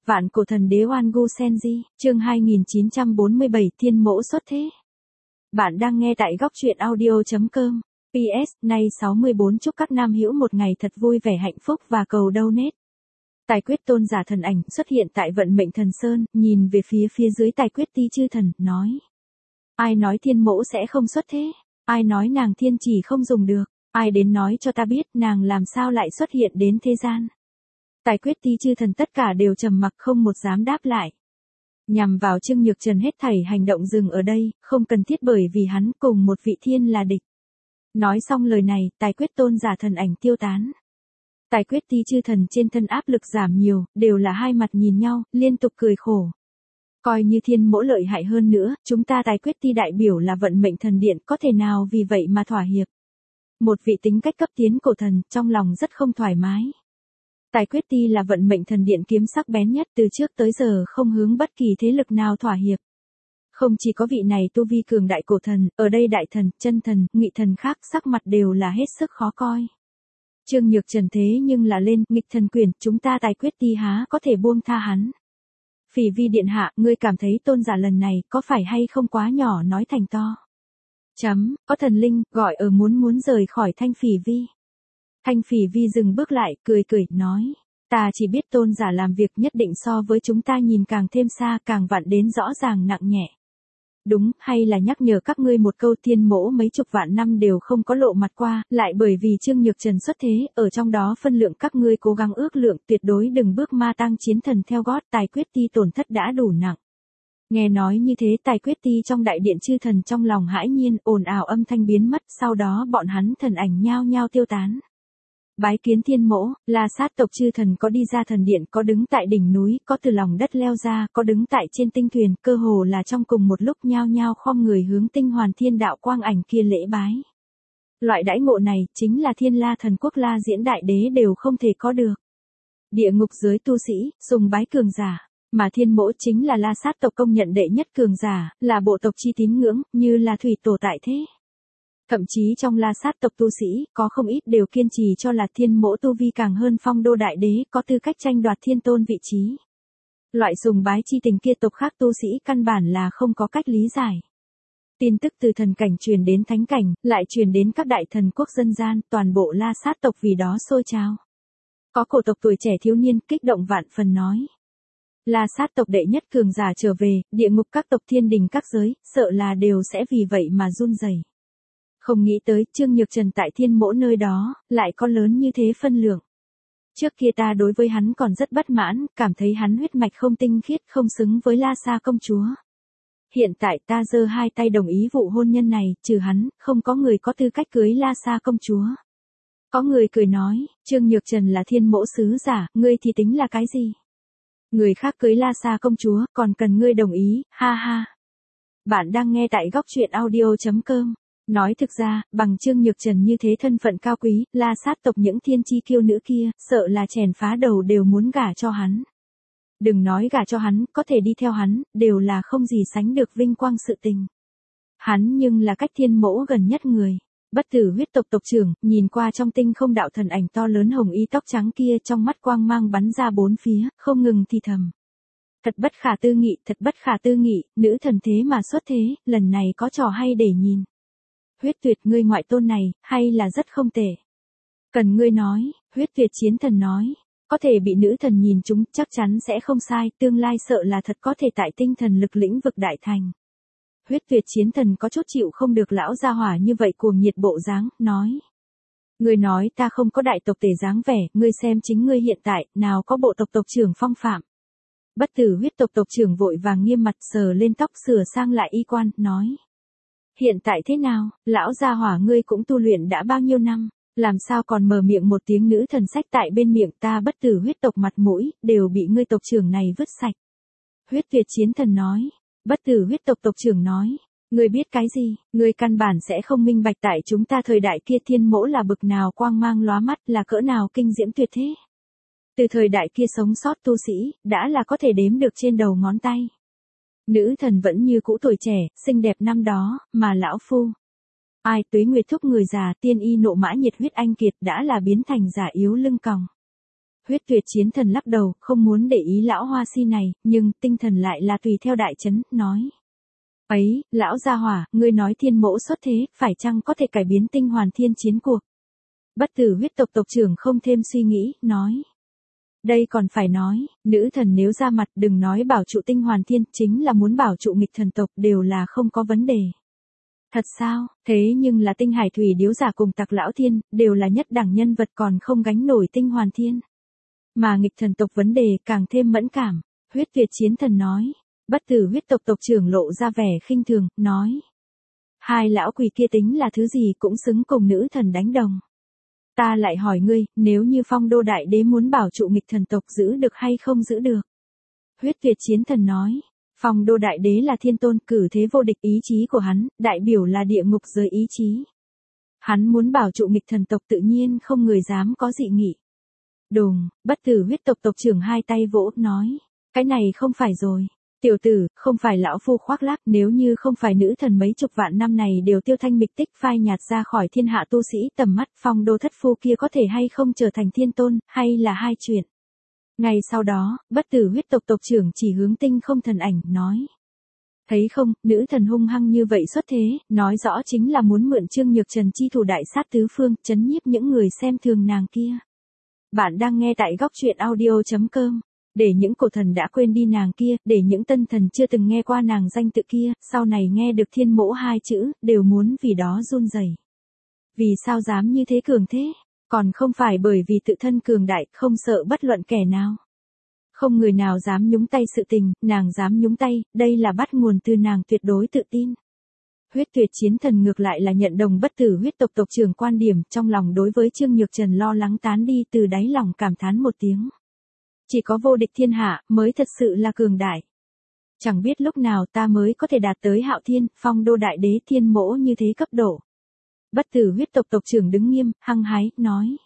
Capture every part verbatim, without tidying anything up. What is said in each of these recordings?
Vạn cổ thần đế Oan Gu Senji, chương hai nghìn chín trăm bốn mươi bảy Thiên mẫu xuất thế. Bạn đang nghe tại góc truyện audio chấm com. pê ét, nay sáu mươi tư chúc các nam hữu một ngày thật vui vẻ hạnh phúc và cầu donate. Tài quyết tôn giả thần ảnh xuất hiện tại vận mệnh thần sơn, nhìn về phía phía dưới tài quyết ti chư thần, nói. Ai nói thiên mẫu sẽ không xuất thế? Ai nói nàng thiên chỉ không dùng được? Ai đến nói cho ta biết nàng làm sao lại xuất hiện đến thế gian? Tài quyết ti chư thần tất cả đều trầm mặc không một dám đáp lại. Nhằm vào Trương Nhược Trần hết thảy hành động dừng ở đây, không cần thiết bởi vì hắn cùng một vị thiên là địch. Nói xong lời này, tài quyết tôn giả thần ảnh tiêu tán. Tài quyết ti chư thần trên thân áp lực giảm nhiều, đều là hai mặt nhìn nhau, liên tục cười khổ. Coi như thiên mẫu lợi hại hơn nữa, chúng ta tài quyết ti đại biểu là vận mệnh thần điện, có thể nào vì vậy mà thỏa hiệp. Một vị tính cách cấp tiến cổ thần, trong lòng rất không thoải mái. Tài quyết ti là vận mệnh thần điện kiếm sắc bén nhất, từ trước tới giờ không hướng bất kỳ thế lực nào thỏa hiệp. Không chỉ có vị này tu vi cường đại cổ thần, ở đây đại thần, chân thần, ngụy thần khác sắc mặt đều là hết sức khó coi. Trương Nhược Trần thế nhưng là lên nghịch thần quyền, chúng ta tài quyết ti há có thể buông tha hắn. Phỉ Vi điện hạ, ngươi cảm thấy tôn giả lần này có phải hay không quá nhỏ nói thành to? Chấm, có thần linh gọi ở muốn muốn rời khỏi Thanh Phỉ Vi. Thanh Phỉ Vi dừng bước lại, cười cười, nói. Ta chỉ biết tôn giả làm việc nhất định so với chúng ta nhìn càng thêm xa, càng vặn đến rõ ràng nặng nhẹ. Đúng, hay là nhắc nhở các ngươi một câu, thiên mẫu mấy chục vạn năm đều không có lộ mặt qua, lại bởi vì Trương Nhược Trần xuất thế, ở trong đó phân lượng các ngươi cố gắng ước lượng, tuyệt đối đừng bước ma tăng chiến thần theo gót, tài quyết ti tổn thất đã đủ nặng. Nghe nói như thế, tài quyết ti trong đại điện chư thần trong lòng hãi nhiên, ồn ào âm thanh biến mất, sau đó bọn hắn thần ảnh nhao nhao tiêu tán. Bái kiến thiên mẫu, La Sát tộc chư thần có đi ra thần điện, có đứng tại đỉnh núi, có từ lòng đất leo ra, có đứng tại trên tinh thuyền, cơ hồ là trong cùng một lúc nhao nhao khom người hướng tinh hoàn thiên đạo quang ảnh kia lễ bái. Loại đãi ngộ này, chính là thiên la thần quốc La Diễn đại đế đều không thể có được. Địa ngục giới tu sĩ, sùng bái cường giả, mà thiên mẫu chính là La Sát tộc công nhận đệ nhất cường giả, là bộ tộc chi tín ngưỡng, như là thủy tổ tại thế. Thậm chí trong La Sát tộc tu sĩ, có không ít đều kiên trì cho là thiên mẫu tu vi càng hơn phong đô đại đế, có tư cách tranh đoạt thiên tôn vị trí. Loại sùng bái chi tình kia tộc khác tu sĩ căn bản là không có cách lý giải. Tin tức từ thần cảnh truyền đến thánh cảnh, lại truyền đến các đại thần quốc dân gian, toàn bộ La Sát tộc vì đó sôi trào. Có cổ tộc tuổi trẻ thiếu niên kích động vạn phần nói. La Sát tộc đệ nhất cường giả trở về, địa ngục các tộc thiên đình các giới, sợ là đều sẽ vì vậy mà run rẩy. Không nghĩ tới, Trương Nhược Trần tại thiên mẫu nơi đó, lại có lớn như thế phân lượng. Trước kia ta đối với hắn còn rất bất mãn, cảm thấy hắn huyết mạch không tinh khiết, không xứng với La Sa công chúa. Hiện tại ta giơ hai tay đồng ý vụ hôn nhân này, trừ hắn, không có người có tư cách cưới La Sa công chúa. Có người cười nói, Trương Nhược Trần là thiên mẫu sứ giả, ngươi thì tính là cái gì? Người khác cưới La Sa công chúa, còn cần ngươi đồng ý, ha ha. Bạn đang nghe tại góc truyện audio chấm com. Nói thực ra, bằng Trương Nhược Trần như thế thân phận cao quý, La Sát tộc những thiên chi kiêu nữ kia, sợ là chèn phá đầu đều muốn gả cho hắn. Đừng nói gả cho hắn, có thể đi theo hắn, đều là không gì sánh được vinh quang sự tình. Hắn nhưng là cách thiên mẫu gần nhất người. Bất tử huyết tộc tộc trưởng, nhìn qua trong tinh không đạo thần ảnh to lớn hồng y tóc trắng kia, trong mắt quang mang bắn ra bốn phía, không ngừng thì thầm. Thật bất khả tư nghị, thật bất khả tư nghị, nữ thần thế mà xuất thế, lần này có trò hay để nhìn. Huyết Tuyệt, ngươi ngoại tôn này, hay là rất không tệ. Cần ngươi nói, Huyết Tuyệt chiến thần nói, có thể bị nữ thần nhìn chúng, chắc chắn sẽ không sai, tương lai sợ là thật có thể tại tinh thần lực lĩnh vực đại thành. Huyết Tuyệt chiến thần có chút chịu không được lão gia hỏa như vậy cuồng nhiệt bộ dáng, nói. Ngươi nói ta không có đại tộc tể dáng vẻ, ngươi xem chính ngươi hiện tại, nào có bộ tộc tộc trưởng phong phạm. Bất tử huyết tộc tộc trưởng vội vàng nghiêm mặt sờ lên tóc sửa sang lại y quan, nói. Hiện tại thế nào, lão gia hỏa ngươi cũng tu luyện đã bao nhiêu năm, làm sao còn mở miệng một tiếng nữ thần sách tại bên miệng ta bất tử huyết tộc mặt mũi, đều bị ngươi tộc trưởng này vứt sạch. Huyết Tuyệt chiến thần nói, bất tử huyết tộc tộc trưởng nói, ngươi biết cái gì, ngươi căn bản sẽ không minh bạch tại chúng ta thời đại kia thiên mẫu là bực nào quang mang lóa mắt, là cỡ nào kinh diễm tuyệt thế. Từ thời đại kia sống sót tu sĩ, đã là có thể đếm được trên đầu ngón tay. Nữ thần vẫn như cũ tuổi trẻ, xinh đẹp năm đó, mà lão phu. Ai tuế nguyệt thúc người già, tiên y nộ mã nhiệt huyết anh kiệt đã là biến thành giả yếu lưng còng. Huyết Tuyệt Chiến Thần lắc đầu, không muốn để ý lão hoa si này, nhưng tinh thần lại là tùy theo đại chấn, nói. Ấy, lão gia hỏa, ngươi nói thiên mỗ xuất thế, phải chăng có thể cải biến tinh hoàn thiên chiến cuộc? Bất tử huyết tộc tộc trưởng không thêm suy nghĩ, nói. Đây còn phải nói, nữ thần nếu ra mặt đừng nói bảo trụ tinh hoàn thiên, chính là muốn bảo trụ nghịch thần tộc đều là không có vấn đề. Thật sao, thế nhưng là tinh hải thủy điếu giả cùng tặc lão thiên, đều là nhất đẳng nhân vật còn không gánh nổi tinh hoàn thiên. Mà nghịch thần tộc vấn đề càng thêm mẫn cảm, Huyết Tuyệt Chiến Thần nói. Bất tử huyết tộc tộc trưởng lộ ra vẻ khinh thường, nói. Hai lão quỷ kia tính là thứ gì cũng xứng cùng nữ thần đánh đồng. Ta lại hỏi ngươi, nếu như Phong Đô Đại Đế muốn bảo trụ nghịch thần tộc giữ được hay không giữ được? Huyết Tuyệt Chiến Thần nói. Phong Đô Đại Đế là thiên tôn, cử thế vô địch, ý chí của hắn, đại biểu là địa ngục giới ý chí. Hắn muốn bảo trụ nghịch thần tộc tự nhiên không người dám có dị nghị. Đùng, bất tử huyết tộc tộc trưởng hai tay vỗ, nói. Cái này không phải rồi. Tiểu tử, không phải lão phu khoác lác, nếu như không phải nữ thần mấy chục vạn năm này đều tiêu thanh mịch tích phai nhạt ra khỏi thiên hạ tu sĩ tầm mắt, Phong Đô thất phu kia có thể hay không trở thành thiên tôn, hay là hai chuyện. Ngày sau đó, bất tử huyết tộc tộc trưởng chỉ hướng tinh không thần ảnh, nói. Thấy không, nữ thần hung hăng như vậy xuất thế, nói rõ chính là muốn mượn Trương Nhược Trần chi thủ đại sát tứ phương, chấn nhiếp những người xem thường nàng kia. Bạn đang nghe tại góc truyện audio chấm com. Để những cổ thần đã quên đi nàng kia, để những tân thần chưa từng nghe qua nàng danh tự kia, sau này nghe được thiên mỗ hai chữ, đều muốn vì đó run rẩy. Vì sao dám như thế cường thế? Còn không phải bởi vì tự thân cường đại, không sợ bất luận kẻ nào. Không người nào dám nhúng tay sự tình, nàng dám nhúng tay, đây là bắt nguồn từ nàng tuyệt đối tự tin. Huyết Tuyệt Chiến Thần ngược lại là nhận đồng bất tử huyết tộc tộc trưởng quan điểm, trong lòng đối với Trương Nhược Trần lo lắng tán đi, từ đáy lòng cảm thán một tiếng. Chỉ có vô địch thiên hạ mới thật sự là cường đại. Chẳng biết lúc nào ta mới có thể đạt tới Hạo Thiên, Phong Đô Đại Đế thiên mỗ như thế cấp độ. Bất tử huyết tộc tộc trưởng đứng nghiêm, hăng hái, nói.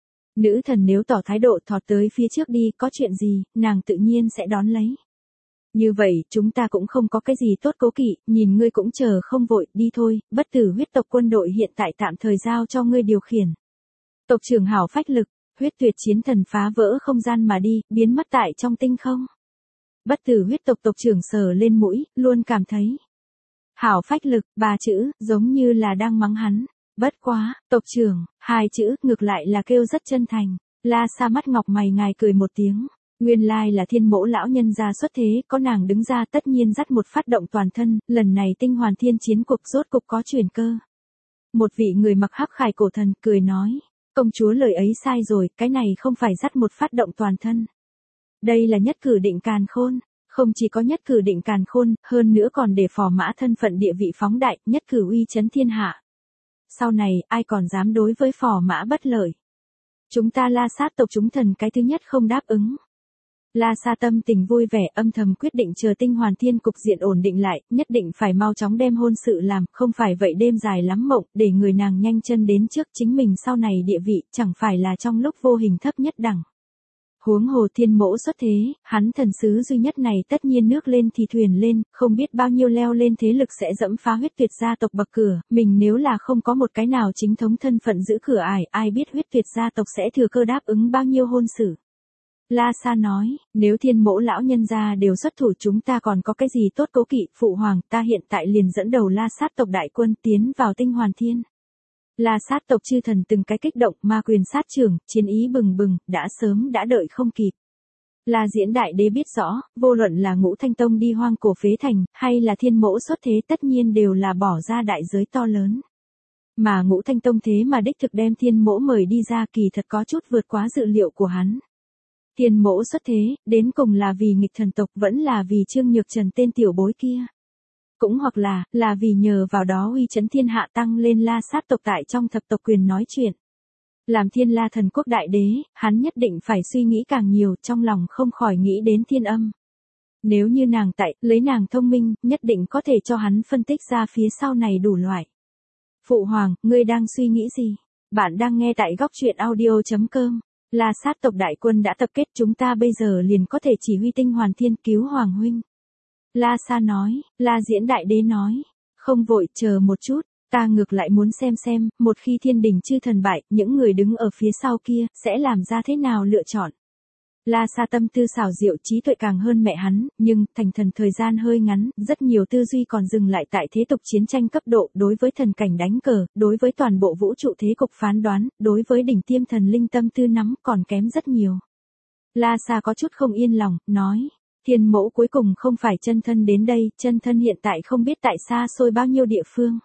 Nữ thần nếu tỏ thái độ thọt tới phía trước đi, có chuyện gì, nàng tự nhiên sẽ đón lấy. Như vậy, chúng ta cũng không có cái gì tốt cố kỵ, nhìn ngươi cũng chờ không vội, đi thôi, bất tử huyết tộc quân đội hiện tại tạm thời giao cho ngươi điều khiển. Tộc trưởng hảo phách lực. Huyết Tuyệt Chiến Thần phá vỡ không gian mà đi, biến mất tại trong tinh không. Bất tử huyết tộc tộc trưởng sờ lên mũi, luôn cảm thấy. Hảo phách lực, ba chữ, giống như là đang mắng hắn. Bất quá, tộc trưởng, hai chữ, ngược lại là kêu rất chân thành. La Sa mắt ngọc mày ngài cười một tiếng. Nguyên lai là thiên mỗ lão nhân gia xuất thế, có nàng đứng ra tất nhiên dắt một phát động toàn thân, lần này tinh hoàn thiên chiến cục rốt cục có chuyển cơ. Một vị người mặc hắc khải cổ thần cười nói. Công chúa lời ấy sai rồi, cái này không phải dắt một phát động toàn thân. Đây là nhất cử định càn khôn, không chỉ có nhất cử định càn khôn, hơn nữa còn để phò mã thân phận địa vị phóng đại, nhất cử uy chấn thiên hạ. Sau này, ai còn dám đối với phò mã bất lợi. Chúng ta La Sát tộc chúng thần cái thứ nhất không đáp ứng. La Sa tâm tình vui vẻ âm thầm quyết định chờ tinh hoàn thiên cục diện ổn định lại, nhất định phải mau chóng đem hôn sự làm, không phải vậy đêm dài lắm mộng, để người nàng nhanh chân đến trước chính mình sau này địa vị, chẳng phải là trong lúc vô hình thấp nhất đẳng. Huống hồ thiên mỗ xuất thế, hắn thần sứ duy nhất này tất nhiên nước lên thì thuyền lên, không biết bao nhiêu leo lên thế lực sẽ dẫm phá Huyết Tuyệt gia tộc bậc cửa, mình nếu là không có một cái nào chính thống thân phận giữ cửa ải, ai biết Huyết Tuyệt gia tộc sẽ thừa cơ đáp ứng bao nhiêu hôn sự. La Sa nói, nếu thiên mỗ lão nhân gia đều xuất thủ chúng ta còn có cái gì tốt cố kỵ, phụ hoàng, ta hiện tại liền dẫn đầu La Sát tộc đại quân tiến vào tinh hoàn thiên. La Sát tộc chư thần từng cái kích động, ma quyền sát trưởng, chiến ý bừng bừng, đã sớm đã đợi không kịp. La Diễn Đại Đế biết rõ, vô luận là Ngũ Thanh Tông đi hoang cổ phế thành, hay là thiên mỗ xuất thế tất nhiên đều là bỏ ra đại giới to lớn. Mà Ngũ Thanh Tông thế mà đích thực đem thiên mỗ mời đi ra kỳ thật có chút vượt quá dự liệu của hắn. Thiên mỗ xuất thế, đến cùng là vì nghịch thần tộc vẫn là vì Trương Nhược Trần tên tiểu bối kia. Cũng hoặc là, là vì nhờ vào đó uy chấn thiên hạ tăng lên La Sát tộc tại trong thập tộc quyền nói chuyện. Làm thiên la thần quốc đại đế, hắn nhất định phải suy nghĩ càng nhiều, trong lòng không khỏi nghĩ đến thiên âm. Nếu như nàng tại, lấy nàng thông minh, nhất định có thể cho hắn phân tích ra phía sau này đủ loại. Phụ hoàng, ngươi đang suy nghĩ gì? Bạn đang nghe tại góc truyện audio chấm com. La Sát tộc đại quân đã tập kết, chúng ta bây giờ liền có thể chỉ huy tinh hoàn thiên cứu hoàng huynh. La Sa nói, La Diễn Đại Đế nói, không vội, chờ một chút, ta ngược lại muốn xem xem, một khi thiên đình chư thần bại, những người đứng ở phía sau kia, sẽ làm ra thế nào lựa chọn. La Sa tâm tư xảo diệu, trí tuệ càng hơn mẹ hắn, nhưng thành thần thời gian hơi ngắn, rất nhiều tư duy còn dừng lại tại thế tục chiến tranh cấp độ, đối với thần cảnh đánh cờ, đối với toàn bộ vũ trụ thế cục phán đoán, đối với đỉnh tiêm thần linh tâm tư nắm còn kém rất nhiều. La Sa có chút không yên lòng, nói, thiên mẫu cuối cùng không phải chân thân đến đây, chân thân hiện tại không biết tại xa xôi bao nhiêu địa phương.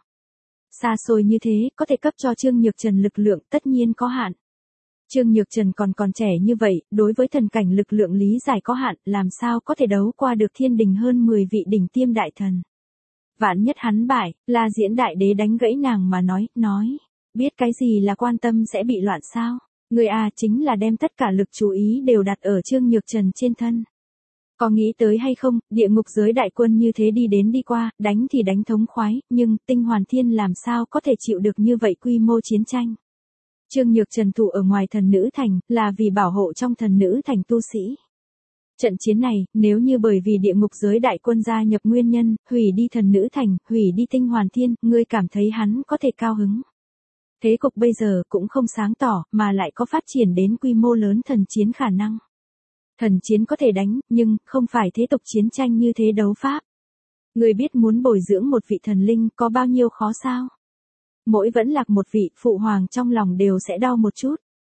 Xa xôi như thế, có thể cấp cho Trương Nhược Trần lực lượng tất nhiên có hạn. Trương Nhược Trần còn còn trẻ như vậy, đối với thần cảnh lực lượng lý giải có hạn, làm sao có thể đấu qua được thiên đình hơn mười vị đỉnh tiêm đại thần. Vạn nhất hắn bại, La Diễn Đại Đế đánh gãy nàng mà nói, nói, biết cái gì là quan tâm sẽ bị loạn sao, người à chính là đem tất cả lực chú ý đều đặt ở Trương Nhược Trần trên thân. Có nghĩ tới hay không, địa ngục giới đại quân như thế đi đến đi qua, đánh thì đánh thống khoái, nhưng Tinh Hoàn Thiên làm sao có thể chịu được như vậy quy mô chiến tranh. Trương Nhược Trần thủ ở ngoài thần nữ thành, là vì bảo hộ trong thần nữ thành tu sĩ. Trận chiến này, nếu như bởi vì địa ngục giới đại quân gia nhập nguyên nhân, hủy đi thần nữ thành, hủy đi Tinh Hoàn Thiên, ngươi cảm thấy hắn có thể cao hứng. Thế cục bây giờ cũng không sáng tỏ, mà lại có phát triển đến quy mô lớn thần chiến khả năng. Thần chiến có thể đánh, nhưng không phải thế tục chiến tranh như thế đấu pháp. Ngươi biết muốn bồi dưỡng một vị thần linh có bao nhiêu khó sao? Mỗi vẫn lạc một vị, phụ hoàng trong lòng đều sẽ đau một chút.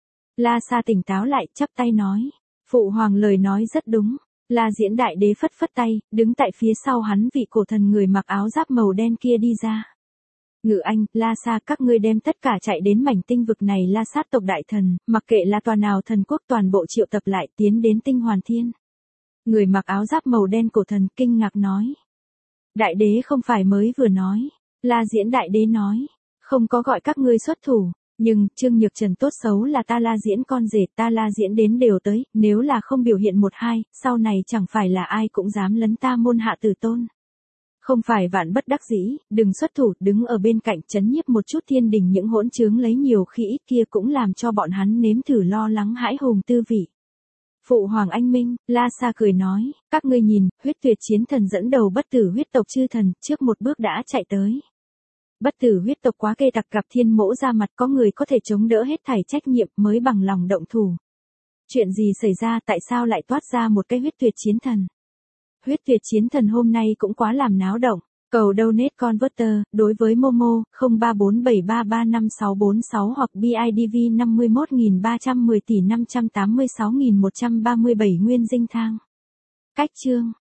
La Sa tỉnh táo lại, chắp tay nói. Phụ hoàng lời nói rất đúng. La Diễn Đại Đế phất phất tay, đứng tại phía sau hắn vị cổ thần người mặc áo giáp màu đen kia đi ra. Ngự Anh, La Sa, các ngươi đem tất cả chạy đến mảnh tinh vực này La Sát tộc đại thần, mặc kệ là tòa nào thần quốc toàn bộ triệu tập lại tiến đến Tinh Hoàn Thiên. Người mặc áo giáp màu đen cổ thần kinh ngạc nói. Đại đế không phải mới vừa nói. La Diễn Đại Đế nói. Không có gọi các ngươi xuất thủ, nhưng Trương Nhược Trần tốt xấu là ta La Diễn con rể, ta La Diễn đến đều tới, nếu là không biểu hiện một hai, sau này chẳng phải là ai cũng dám lấn ta môn hạ tử tôn. Không phải vạn bất đắc dĩ, đừng xuất thủ, đứng ở bên cạnh chấn nhiếp một chút thiên đình những hỗn trướng lấy nhiều khi ít kia cũng làm cho bọn hắn nếm thử lo lắng hãi hùng tư vị. Phụ hoàng anh minh, La Sa cười nói, các ngươi nhìn, huyết tuyệt chiến thần dẫn đầu bất tử huyết tộc chư thần, trước một bước đã chạy tới. Bất tử huyết tộc quá kê tặc gặp thiên mẫu ra mặt, có người có thể chống đỡ hết thảy trách nhiệm mới bằng lòng động thủ. Chuyện gì xảy ra, tại sao lại toát ra một cái huyết tuyệt chiến thần? Huyết tuyệt chiến thần hôm nay cũng quá làm náo động. Cầu donate converter, đối với Momo, không ba bốn bảy ba ba năm sáu bốn sáu hoặc bê i đê vê năm mươi mốt nghìn ba trăm mười tỷ năm trăm tám mươi sáu nghìn một trăm ba mươi bảy nguyên dinh thang. Cách chương